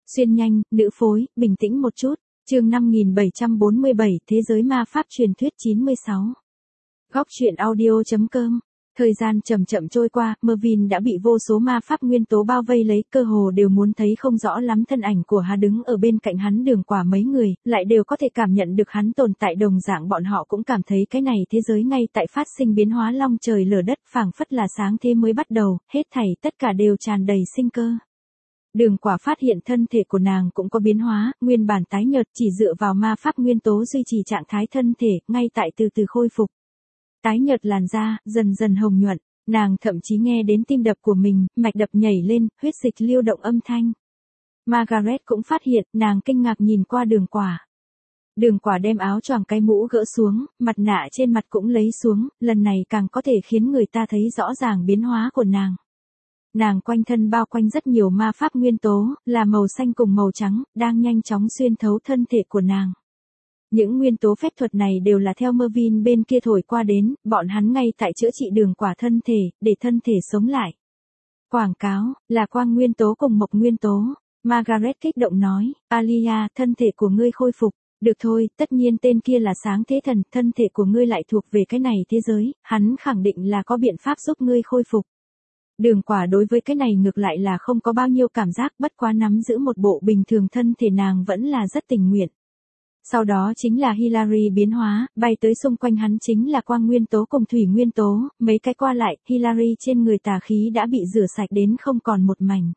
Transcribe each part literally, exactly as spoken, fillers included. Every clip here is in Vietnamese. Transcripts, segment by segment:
Xuyên nhanh, nữ phối, bình tĩnh một chút. Chương năm nghìn bảy trăm bốn mươi bảy, Thế giới ma pháp truyền thuyết chín mươi sáu. Góc truyện audio chấm com. Thời gian chậm chậm trôi qua, Mervyn đã bị vô số ma pháp nguyên tố bao vây lấy, cơ hồ đều muốn thấy không rõ lắm thân ảnh của hắn đứng ở bên cạnh hắn. Đường Quả mấy người, lại đều có thể cảm nhận được hắn tồn tại, đồng dạng bọn họ cũng cảm thấy cái này thế giới ngay tại phát sinh biến hóa long trời lở đất, phảng phất là sáng thế mới bắt đầu, hết thảy tất cả đều tràn đầy sinh cơ. Đường Quả phát hiện thân thể của nàng cũng có biến hóa, nguyên bản tái nhợt chỉ dựa vào ma pháp nguyên tố duy trì trạng thái thân thể, ngay tại từ từ khôi phục. Tái nhợt làn da, dần dần hồng nhuận, nàng thậm chí nghe đến tim đập của mình, mạch đập nhảy lên, huyết dịch lưu động âm thanh. Margaret cũng phát hiện, nàng kinh ngạc nhìn qua Đường Quả. Đường Quả đem áo choàng cái mũ gỡ xuống, mặt nạ trên mặt cũng lấy xuống, lần này càng có thể khiến người ta thấy rõ ràng biến hóa của nàng. Nàng quanh thân bao quanh rất nhiều ma pháp nguyên tố, là màu xanh cùng màu trắng, đang nhanh chóng xuyên thấu thân thể của nàng. Những nguyên tố phép thuật này đều là theo Mervyn bên kia thổi qua đến, bọn hắn ngay tại chữa trị Đường Quả thân thể, để thân thể sống lại. Quảng cáo, là quang nguyên tố cùng mộc nguyên tố. Margaret kích động nói, Alia, thân thể của ngươi khôi phục. Được thôi, tất nhiên tên kia là sáng thế thần, thân thể của ngươi lại thuộc về cái này thế giới, hắn khẳng định là có biện pháp giúp ngươi khôi phục. Đường Quả đối với cái này ngược lại là không có bao nhiêu cảm giác, bất quá nắm giữ một bộ bình thường thân thể nàng vẫn là rất tình nguyện. Sau đó chính là Hilary biến hóa, bay tới xung quanh hắn chính là quang nguyên tố cùng thủy nguyên tố, mấy cái qua lại, Hilary trên người tà khí đã bị rửa sạch đến không còn một mảnh.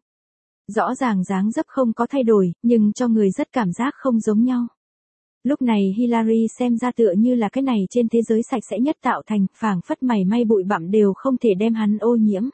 Rõ ràng dáng dấp không có thay đổi, nhưng cho người rất cảm giác không giống nhau. Lúc này Hilary xem ra tựa như là cái này trên thế giới sạch sẽ nhất tạo thành, phảng phất mảy may bụi bặm đều không thể đem hắn ô nhiễm.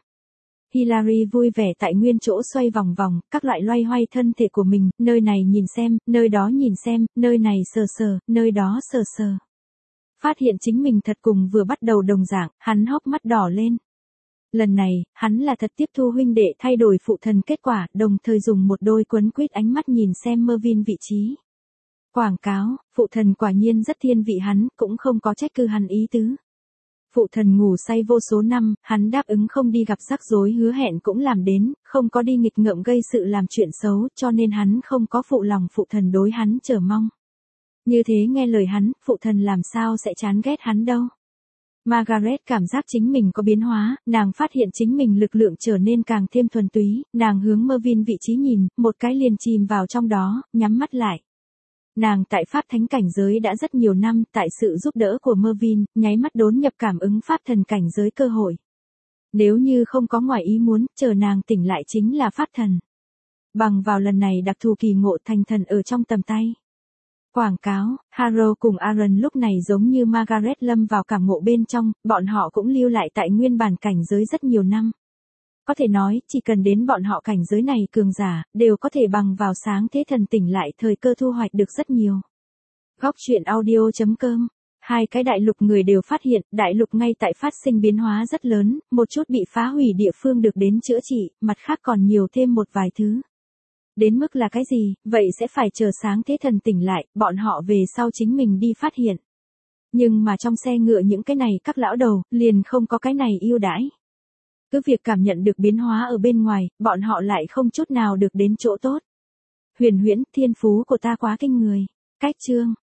Hilary vui vẻ tại nguyên chỗ xoay vòng vòng, các loại loay hoay thân thể của mình, nơi này nhìn xem, nơi đó nhìn xem, nơi này sờ sờ, nơi đó sờ sờ. Phát hiện chính mình thật cùng vừa bắt đầu đồng dạng, hắn hốc mắt đỏ lên. Lần này, hắn là thật tiếp thu huynh đệ thay đổi phụ thần kết quả, đồng thời dùng một đôi quấn quýt ánh mắt nhìn xem Mervyn vị trí. Quảng cáo, phụ thần quả nhiên rất thiên vị hắn, cũng không có trách cứ hắn ý tứ. Phụ thần ngủ say vô số năm, hắn đáp ứng không đi gặp rắc rối hứa hẹn cũng làm đến, không có đi nghịch ngợm gây sự làm chuyện xấu, cho nên hắn không có phụ lòng phụ thần đối hắn chờ mong. Như thế nghe lời hắn, phụ thần làm sao sẽ chán ghét hắn đâu. Margaret cảm giác chính mình có biến hóa, nàng phát hiện chính mình lực lượng trở nên càng thêm thuần túy, nàng hướng Mervyn vị trí nhìn, một cái liền chìm vào trong đó, nhắm mắt lại. Nàng tại pháp thánh cảnh giới đã rất nhiều năm, tại sự giúp đỡ của Mervyn, nháy mắt đốn nhập cảm ứng pháp thần cảnh giới cơ hội. Nếu như không có ngoài ý muốn, chờ nàng tỉnh lại chính là pháp thần. Bằng vào lần này đặc thù kỳ ngộ thành thần ở trong tầm tay. Quảng cáo, Harrow cùng Aaron lúc này giống như Margaret lâm vào cảm ngộ bên trong, bọn họ cũng lưu lại tại nguyên bản cảnh giới rất nhiều năm. Có thể nói, chỉ cần đến bọn họ cảnh giới này cường giả, đều có thể bằng vào sáng thế thần tỉnh lại thời cơ thu hoạch được rất nhiều. Góc truyện audio chấm com. Hai cái đại lục người đều phát hiện, đại lục ngay tại phát sinh biến hóa rất lớn, một chút bị phá hủy địa phương được đến chữa trị, mặt khác còn nhiều thêm một vài thứ. Đến mức là cái gì, vậy sẽ phải chờ sáng thế thần tỉnh lại, bọn họ về sau chính mình đi phát hiện. Nhưng mà trong xe ngựa những cái này các lão đầu, liền không có cái này ưu đãi. Cứ việc cảm nhận được biến hóa ở bên ngoài, bọn họ lại không chút nào được đến chỗ tốt. Huyền huyễn, thiên phú của ta quá kinh người. Cách chương.